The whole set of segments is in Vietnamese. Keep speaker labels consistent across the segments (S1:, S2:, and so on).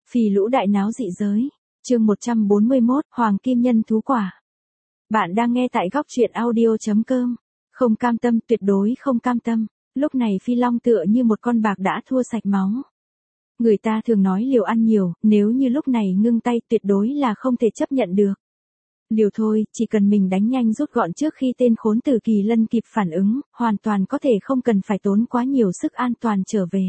S1: Phì lũ đại náo dị giới. Chương 141, Hoàng Kim Nhân Thú Quả. Bạn đang nghe tại góc truyện audio.com. Không cam tâm, tuyệt đối không cam tâm. Lúc này Phi Long tựa như một con bạc đã thua sạch máu. Người ta thường nói liều ăn nhiều, nếu như lúc này ngưng tay tuyệt đối là không thể chấp nhận được. Liều thôi, chỉ cần mình đánh nhanh rút gọn trước khi tên khốn tử Kỳ Lân kịp phản ứng, hoàn toàn có thể không cần phải tốn quá nhiều sức an toàn trở về.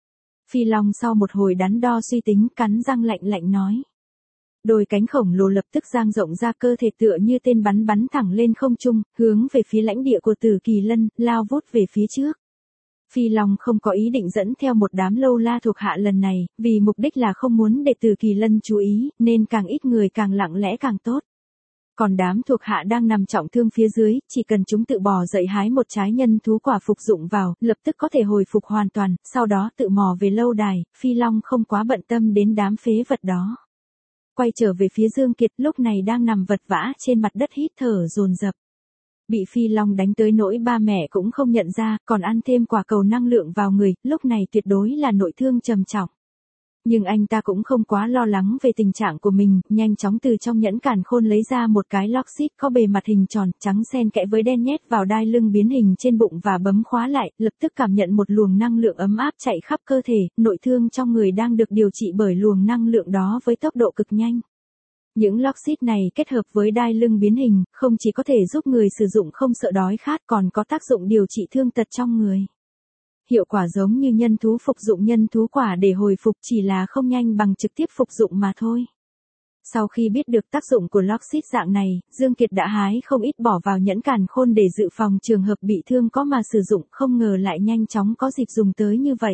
S1: Phi Long sau một hồi đắn đo suy tính, cắn răng lạnh lạnh nói. Đôi cánh khổng lồ lập tức dang rộng ra, cơ thể tựa như tên bắn thẳng lên không trung, hướng về phía lãnh địa của tử Kỳ Lân, lao vút về phía trước. Phi Long không có ý định dẫn theo một đám lâu la thuộc hạ lần này, vì mục đích là không muốn để tử Kỳ Lân chú ý, nên càng ít người càng lặng lẽ càng tốt. Còn đám thuộc hạ đang nằm trọng thương phía dưới, chỉ cần chúng tự bò dậy hái một trái nhân thú quả phục dụng vào, lập tức có thể hồi phục hoàn toàn, sau đó tự mò về lâu đài. Phi Long không quá bận tâm đến đám phế vật đó. Quay trở về phía Dương Kiệt, lúc này đang nằm vật vã trên mặt đất hít thở dồn dập. Bị Phi Long đánh tới nỗi ba mẹ cũng không nhận ra, còn ăn thêm quả cầu năng lượng vào người, lúc này tuyệt đối là nội thương trầm trọng. Nhưng anh ta cũng không quá lo lắng về tình trạng của mình, nhanh chóng từ trong nhẫn càn khôn lấy ra một cái lockseed có bề mặt hình tròn, trắng xen kẽ với đen nhét vào đai lưng biến hình trên bụng và bấm khóa lại, lập tức cảm nhận một luồng năng lượng ấm áp chạy khắp cơ thể, nội thương trong người đang được điều trị bởi luồng năng lượng đó với tốc độ cực nhanh. Những lockseed này kết hợp với đai lưng biến hình, không chỉ có thể giúp người sử dụng không sợ đói khát còn có tác dụng điều trị thương tật trong người. Hiệu quả giống như nhân thú phục dụng nhân thú quả để hồi phục, chỉ là không nhanh bằng trực tiếp phục dụng mà thôi. Sau khi biết được tác dụng của lockseed dạng này, Dương Kiệt đã hái không ít bỏ vào nhẫn càn khôn để dự phòng trường hợp bị thương có mà sử dụng, không ngờ lại nhanh chóng có dịp dùng tới như vậy.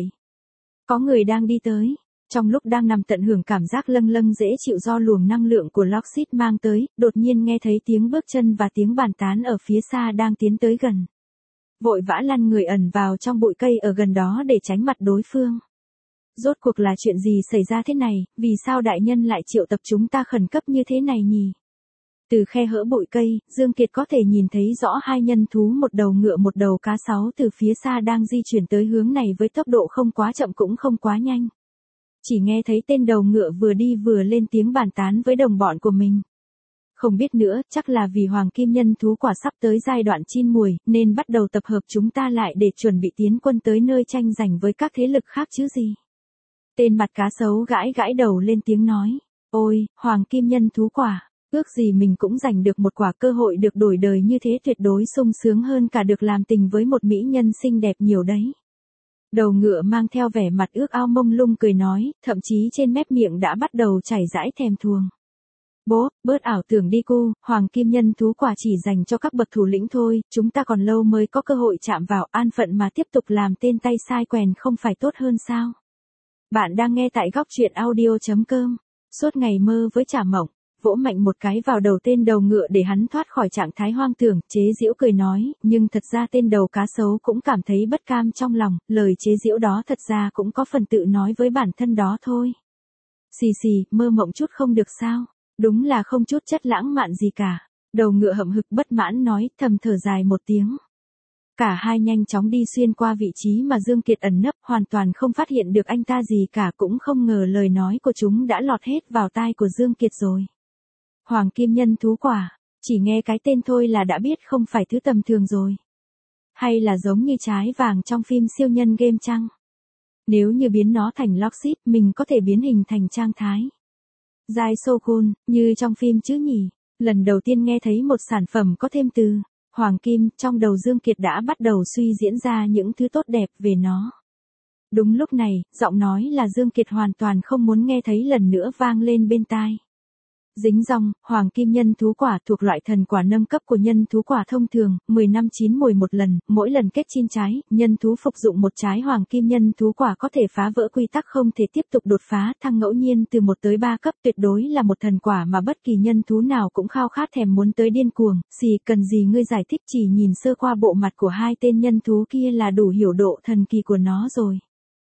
S1: Có người đang đi tới. Trong lúc đang nằm tận hưởng cảm giác lâng lâng dễ chịu do luồng năng lượng của lockseed mang tới, đột nhiên nghe thấy tiếng bước chân và tiếng bàn tán ở phía xa đang tiến tới gần. Vội vã lăn người ẩn vào trong bụi cây ở gần đó để tránh mặt đối phương. Rốt cuộc là chuyện gì xảy ra thế này, vì sao đại nhân lại triệu tập chúng ta khẩn cấp như thế này nhỉ? Từ khe hở bụi cây, Dương Kiệt có thể nhìn thấy rõ hai nhân thú, một đầu ngựa một đầu cá sấu từ phía xa đang di chuyển tới hướng này với tốc độ không quá chậm cũng không quá nhanh. Chỉ nghe thấy tên đầu ngựa vừa đi vừa lên tiếng bàn tán với đồng bọn của mình. Không biết nữa, chắc là vì Hoàng Kim Nhân Thú Quả sắp tới giai đoạn chín mùi, nên bắt đầu tập hợp chúng ta lại để chuẩn bị tiến quân tới nơi tranh giành với các thế lực khác chứ gì. Tên mặt cá sấu gãi gãi đầu lên tiếng nói. Ôi, Hoàng Kim Nhân Thú Quả, ước gì mình cũng giành được một quả, cơ hội được đổi đời như thế tuyệt đối sung sướng hơn cả được làm tình với một mỹ nhân xinh đẹp nhiều đấy. Đầu ngựa mang theo vẻ mặt ước ao mông lung cười nói, thậm chí trên mép miệng đã bắt đầu chảy dãi thèm thuồng. Bố, bớt ảo tưởng đi cu, Hoàng Kim Nhân Thú Quả chỉ dành cho các bậc thủ lĩnh thôi, chúng ta còn lâu mới có cơ hội chạm vào, an phận mà tiếp tục làm tên tay sai quèn không phải tốt hơn sao? Bạn đang nghe tại góc truyện audio.com. Suốt ngày mơ với chả mộng, vỗ mạnh một cái vào đầu tên đầu ngựa để hắn thoát khỏi trạng thái hoang tưởng, chế giễu cười nói, nhưng thật ra tên đầu cá sấu cũng cảm thấy bất cam trong lòng, lời chế giễu đó thật ra cũng có phần tự nói với bản thân đó thôi. Xì xì, mơ mộng chút không được sao? Đúng là không chút chất lãng mạn gì cả. Đầu ngựa hậm hực bất mãn nói, thầm thở dài một tiếng. Cả hai nhanh chóng đi xuyên qua vị trí mà Dương Kiệt ẩn nấp, hoàn toàn không phát hiện được anh ta gì cả, cũng không ngờ lời nói của chúng đã lọt hết vào tai của Dương Kiệt rồi. Hoàng Kim Nhân Thú Quả, chỉ nghe cái tên thôi là đã biết không phải thứ tầm thường rồi. Hay là giống như trái vàng trong phim siêu nhân game chăng? Nếu như biến nó thành lockseed, mình có thể biến hình thành Trang Thái Giai Shogun, như trong phim chứ nhỉ? Lần đầu tiên nghe thấy một sản phẩm có thêm từ Hoàng Kim, trong đầu Dương Kiệt đã bắt đầu suy diễn ra những thứ tốt đẹp về nó. Đúng lúc này, giọng nói là Dương Kiệt hoàn toàn không muốn nghe thấy lần nữa vang lên bên tai. Dính dòng, Hoàng Kim Nhân Thú Quả thuộc loại thần quả nâng cấp của nhân thú quả thông thường, 10 năm chín mùi một lần, mỗi lần kết 9 trái, nhân thú phục dụng một trái Hoàng Kim Nhân Thú Quả có thể phá vỡ quy tắc không thể tiếp tục đột phá, thăng ngẫu nhiên từ 1 tới 3 cấp, tuyệt đối là một thần quả mà bất kỳ nhân thú nào cũng khao khát thèm muốn tới điên cuồng. Xì, cần gì ngươi giải thích, chỉ nhìn sơ qua bộ mặt của hai tên nhân thú kia là đủ hiểu độ thần kỳ của nó rồi.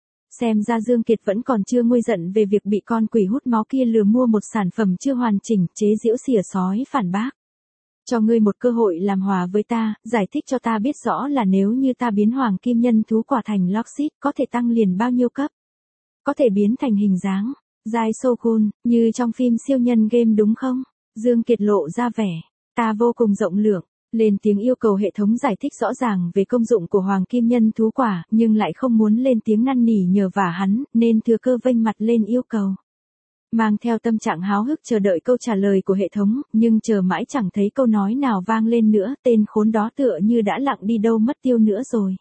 S1: Xem ra Dương Kiệt vẫn còn chưa nguôi giận về việc bị con quỷ hút máu kia lừa mua một sản phẩm chưa hoàn chỉnh, chế giễu xỉa sói phản bác. Cho ngươi một cơ hội làm hòa với ta, giải thích cho ta biết rõ là nếu như ta biến Hoàng Kim Nhân Thú Quả thành lockseed, có thể tăng liền bao nhiêu cấp? Có thể biến thành hình dáng Giai Sokun, như trong phim siêu nhân game đúng không? Dương Kiệt lộ ra vẻ, ta vô cùng rộng lượng, lên tiếng yêu cầu hệ thống giải thích rõ ràng về công dụng của Hoàng Kim Nhân thú quả, nhưng lại không muốn lên tiếng năn nỉ nhờ vả hắn, nên thừa cơ vênh mặt lên yêu cầu. Mang theo tâm trạng háo hức chờ đợi câu trả lời của hệ thống, nhưng chờ mãi chẳng thấy câu nói nào vang lên nữa, tên khốn đó tựa như đã lặng đi đâu mất tiêu nữa rồi.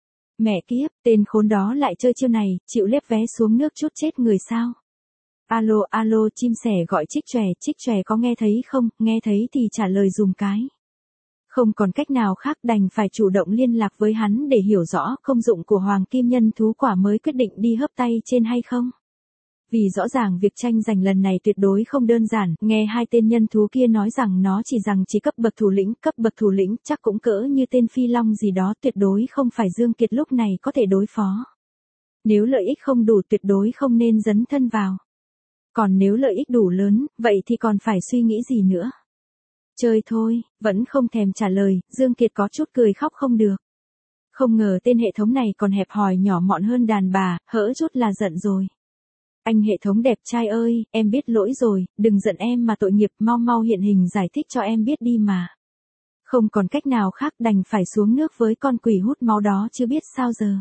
S1: Mẹ kiếp, tên khốn đó lại chơi chiêu này, chịu lép vé xuống nước chút chết người sao? Alo alo, chim sẻ gọi Trích Chòe có nghe thấy không, nghe thấy thì trả lời dùm cái. Không còn cách nào khác đành phải chủ động liên lạc với hắn để hiểu rõ công dụng của Hoàng Kim Nhân thú quả mới quyết định đi hớp tay trên hay không. Vì rõ ràng việc tranh giành lần này tuyệt đối không đơn giản, nghe hai tên nhân thú kia nói rằng nó chỉ cấp bậc thủ lĩnh chắc cũng cỡ như tên Phi Long gì đó, tuyệt đối không phải Dương Kiệt lúc này có thể đối phó. Nếu lợi ích không đủ tuyệt đối không nên dấn thân vào. Còn nếu lợi ích đủ lớn, vậy thì còn phải suy nghĩ gì nữa. Chơi thôi, vẫn không thèm trả lời, Dương Kiệt có chút cười khóc không được. Không ngờ tên hệ thống này còn hẹp hòi nhỏ mọn hơn đàn bà, hỡ chút là giận rồi. Anh hệ thống đẹp trai ơi, em biết lỗi rồi, đừng giận em mà tội nghiệp, mau hiện hình giải thích cho em biết đi mà. Không còn cách nào khác đành phải xuống nước với con quỷ hút máu đó chứ biết sao giờ.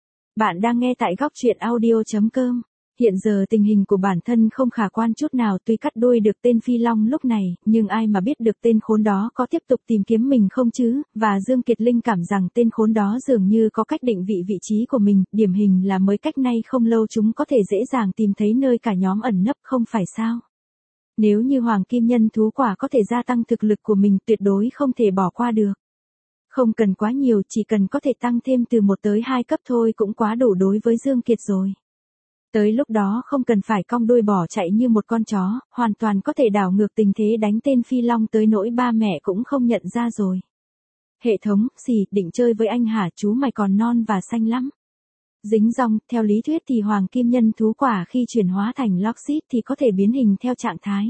S1: Bạn đang nghe tại góc truyện audio.com. Hiện giờ tình hình của bản thân không khả quan chút nào, tuy cắt đuôi được tên Phi Long lúc này, nhưng ai mà biết được tên khốn đó có tiếp tục tìm kiếm mình không chứ, và Dương Kiệt linh cảm rằng tên khốn đó dường như có cách định vị vị trí của mình, điển hình là mới cách nay không lâu chúng có thể dễ dàng tìm thấy nơi cả nhóm ẩn nấp không phải sao. Nếu như Hoàng Kim Nhân thú quả có thể gia tăng thực lực của mình tuyệt đối không thể bỏ qua được. Không cần quá nhiều, chỉ cần có thể tăng thêm từ 1 tới 2 cấp thôi cũng quá đủ đối với Dương Kiệt rồi. Tới lúc đó không cần phải cong đuôi bỏ chạy như một con chó, hoàn toàn có thể đảo ngược tình thế đánh tên Phi Long tới nỗi ba mẹ cũng không nhận ra rồi. Hệ thống, định chơi với anh hả, chú mày còn non và xanh lắm. Dính dong, theo lý thuyết thì Hoàng Kim Nhân thú quả khi chuyển hóa thành Lockseed thì có thể biến hình theo trạng thái.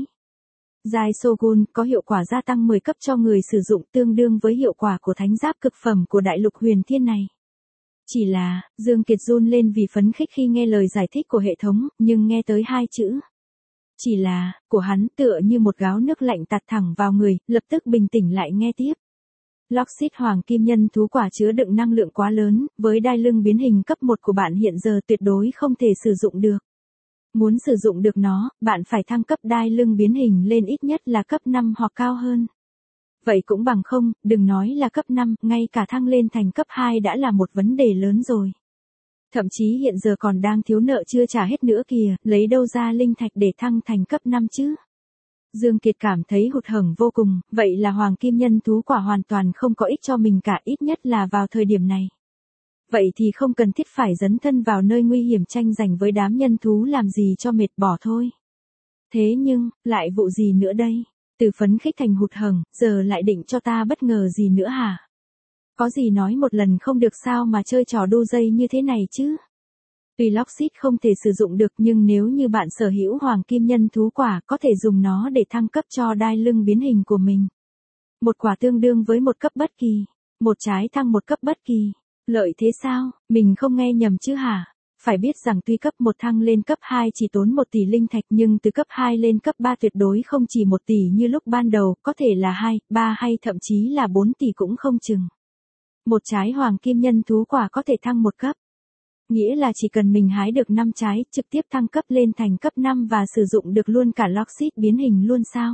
S1: Giai Shogun có hiệu quả gia tăng 10 cấp cho người sử dụng tương đương với hiệu quả của thánh giáp cực phẩm của đại lục huyền thiên này. Chỉ là, Dương Kiệt run lên vì phấn khích khi nghe lời giải thích của hệ thống, nhưng nghe tới 2 chữ. Chỉ là, của hắn tựa như một gáo nước lạnh tạt thẳng vào người, lập tức bình tĩnh lại nghe tiếp. Lockseed Hoàng Kim Nhân thú quả chứa đựng năng lượng quá lớn, với đai lưng biến hình cấp 1 của bạn hiện giờ tuyệt đối không thể sử dụng được. Muốn sử dụng được nó, bạn phải thăng cấp đai lưng biến hình lên ít nhất là cấp 5 hoặc cao hơn. Vậy cũng bằng không, đừng nói là cấp 5, ngay cả thăng lên thành cấp 2 đã là một vấn đề lớn rồi. Thậm chí hiện giờ còn đang thiếu nợ chưa trả hết nữa kìa, lấy đâu ra linh thạch để thăng thành cấp 5 chứ? Dương Kiệt cảm thấy hụt hẫng vô cùng, vậy là Hoàng Kim Nhân thú quả hoàn toàn không có ích cho mình cả, ít nhất là vào thời điểm này. Vậy thì không cần thiết phải dấn thân vào nơi nguy hiểm tranh giành với đám nhân thú làm gì cho mệt bỏ thôi. Thế nhưng, lại vụ gì nữa đây? Từ phấn khích thành hụt hẫng, giờ lại định cho ta bất ngờ gì nữa hả? Có gì nói một lần không được sao mà chơi trò đu dây như thế này chứ? Tuy Lockseed không thể sử dụng được nhưng nếu như bạn sở hữu Hoàng Kim Nhân thú quả có thể dùng nó để thăng cấp cho đai lưng biến hình của mình. Một quả tương đương với một cấp bất kỳ, một trái thăng một cấp bất kỳ. Lợi thế sao, mình không nghe nhầm chứ hả? Phải biết rằng tuy cấp 1 thăng lên cấp 2 chỉ tốn 1 tỷ linh thạch nhưng từ cấp 2 lên cấp 3 tuyệt đối không chỉ 1 tỷ như lúc ban đầu, có thể là 2, 3 hay thậm chí là 4 tỷ cũng không chừng. Một trái Hoàng Kim Nhân thú quả có thể thăng 1 cấp. Nghĩa là chỉ cần mình hái được 5 trái, trực tiếp thăng cấp lên thành cấp 5 và sử dụng được luôn cả Lockseed biến hình luôn sao?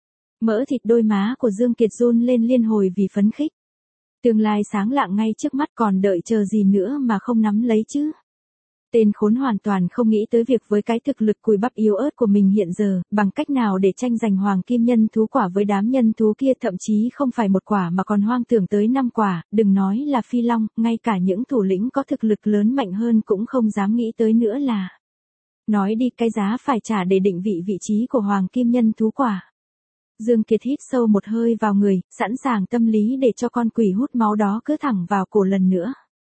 S1: Mỡ thịt đôi má của Dương Kiệt run lên liên hồi vì phấn khích. Tương lai sáng lạng ngay trước mắt, còn đợi chờ gì nữa mà không nắm lấy chứ? Tên khốn hoàn toàn không nghĩ tới việc với cái thực lực cùi bắp yếu ớt của mình hiện giờ, bằng cách nào để tranh giành Hoàng Kim Nhân thú quả với đám nhân thú kia, thậm chí không phải 1 quả mà còn hoang tưởng tới 5 quả, đừng nói là Phi Long, ngay cả những thủ lĩnh có thực lực lớn mạnh hơn cũng không dám nghĩ tới nữa là. Nói đi, cái giá phải trả để định vị vị trí của Hoàng Kim Nhân thú quả. Dương Kiệt hít sâu một hơi vào người, sẵn sàng tâm lý để cho con quỷ hút máu đó cứ thẳng vào cổ lần nữa.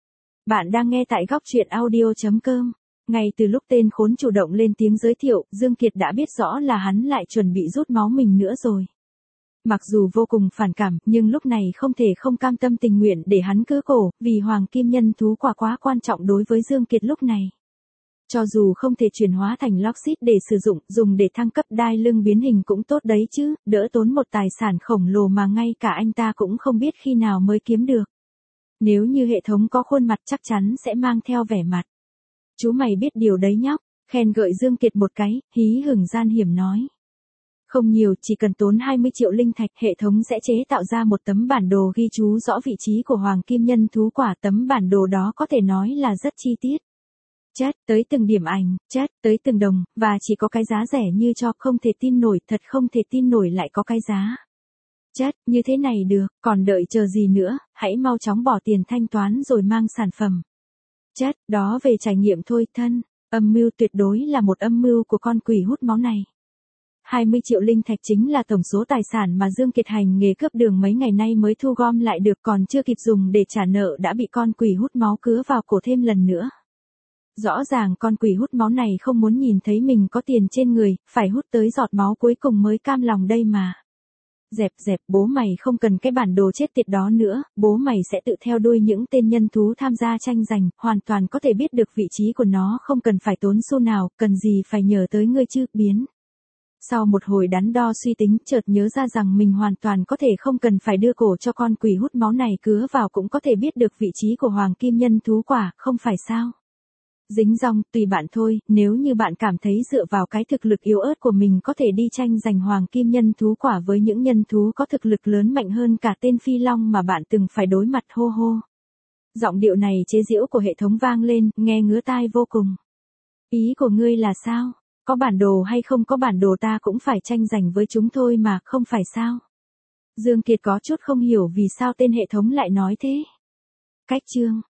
S1: Bạn đang nghe tại góc truyện audio.com. Ngay từ lúc tên khốn chủ động lên tiếng giới thiệu, Dương Kiệt đã biết rõ là hắn lại chuẩn bị rút máu mình nữa rồi. Mặc dù vô cùng phản cảm, nhưng lúc này không thể không cam tâm tình nguyện để hắn cứa cổ, vì Hoàng Kim Nhân thú quả quá quan trọng đối với Dương Kiệt lúc này. Cho dù không thể chuyển hóa thành Lockseed để sử dụng, dùng để thăng cấp đai lưng biến hình cũng tốt đấy chứ, đỡ tốn một tài sản khổng lồ mà ngay cả anh ta cũng không biết khi nào mới kiếm được. Nếu như hệ thống có khuôn mặt chắc chắn sẽ mang theo vẻ mặt. Chú mày biết điều đấy nhóc, khen gợi Dương Kiệt một cái, hí hửng gian hiểm nói. Không nhiều, chỉ cần tốn 20 triệu linh thạch, hệ thống sẽ chế tạo ra một tấm bản đồ ghi chú rõ vị trí của Hoàng Kim Nhân Thú Quả. Tấm bản đồ đó có thể nói là rất chi tiết. Chat tới từng điểm ảnh, chat tới từng đồng, và chỉ có cái giá rẻ như cho, không thể tin nổi, thật không thể tin nổi lại có cái giá. Chat, như thế này được, còn đợi chờ gì nữa, hãy mau chóng bỏ tiền thanh toán rồi mang sản phẩm. Chat, đó về trải nghiệm thôi thân, âm mưu tuyệt đối là một âm mưu của con quỷ hút máu này. 20 triệu linh thạch chính là tổng số tài sản mà Dương Kiệt hành nghề cướp đường mấy ngày nay mới thu gom lại được, còn chưa kịp dùng để trả nợ đã bị con quỷ hút máu cứa vào cổ thêm lần nữa. Rõ ràng con quỷ hút máu này không muốn nhìn thấy mình có tiền trên người, phải hút tới giọt máu cuối cùng mới cam lòng đây mà. Dẹp, bố mày không cần cái bản đồ chết tiệt đó nữa, bố mày sẽ tự theo đuôi những tên nhân thú tham gia tranh giành, hoàn toàn có thể biết được vị trí của nó, không cần phải tốn xu nào, cần gì phải nhờ tới ngươi chứ, biến. Sau một hồi đắn đo suy tính, chợt nhớ ra rằng mình hoàn toàn có thể không cần phải đưa cổ cho con quỷ hút máu này cứa vào cũng có thể biết được vị trí của Hoàng Kim Nhân Thú Quả, không phải sao? Dính dong, tùy bạn thôi, nếu như bạn cảm thấy dựa vào cái thực lực yếu ớt của mình có thể đi tranh giành Hoàng Kim Nhân Thú Quả với những nhân thú có thực lực lớn mạnh hơn cả tên Phi Long mà bạn từng phải đối mặt hô hô. Giọng điệu này chế giễu của hệ thống vang lên, nghe ngứa tai vô cùng. Ý của ngươi là sao? Có bản đồ hay không có bản đồ ta cũng phải tranh giành với chúng thôi mà, không phải sao? Dương Kiệt có chút không hiểu vì sao tên hệ thống lại nói thế. Cách chương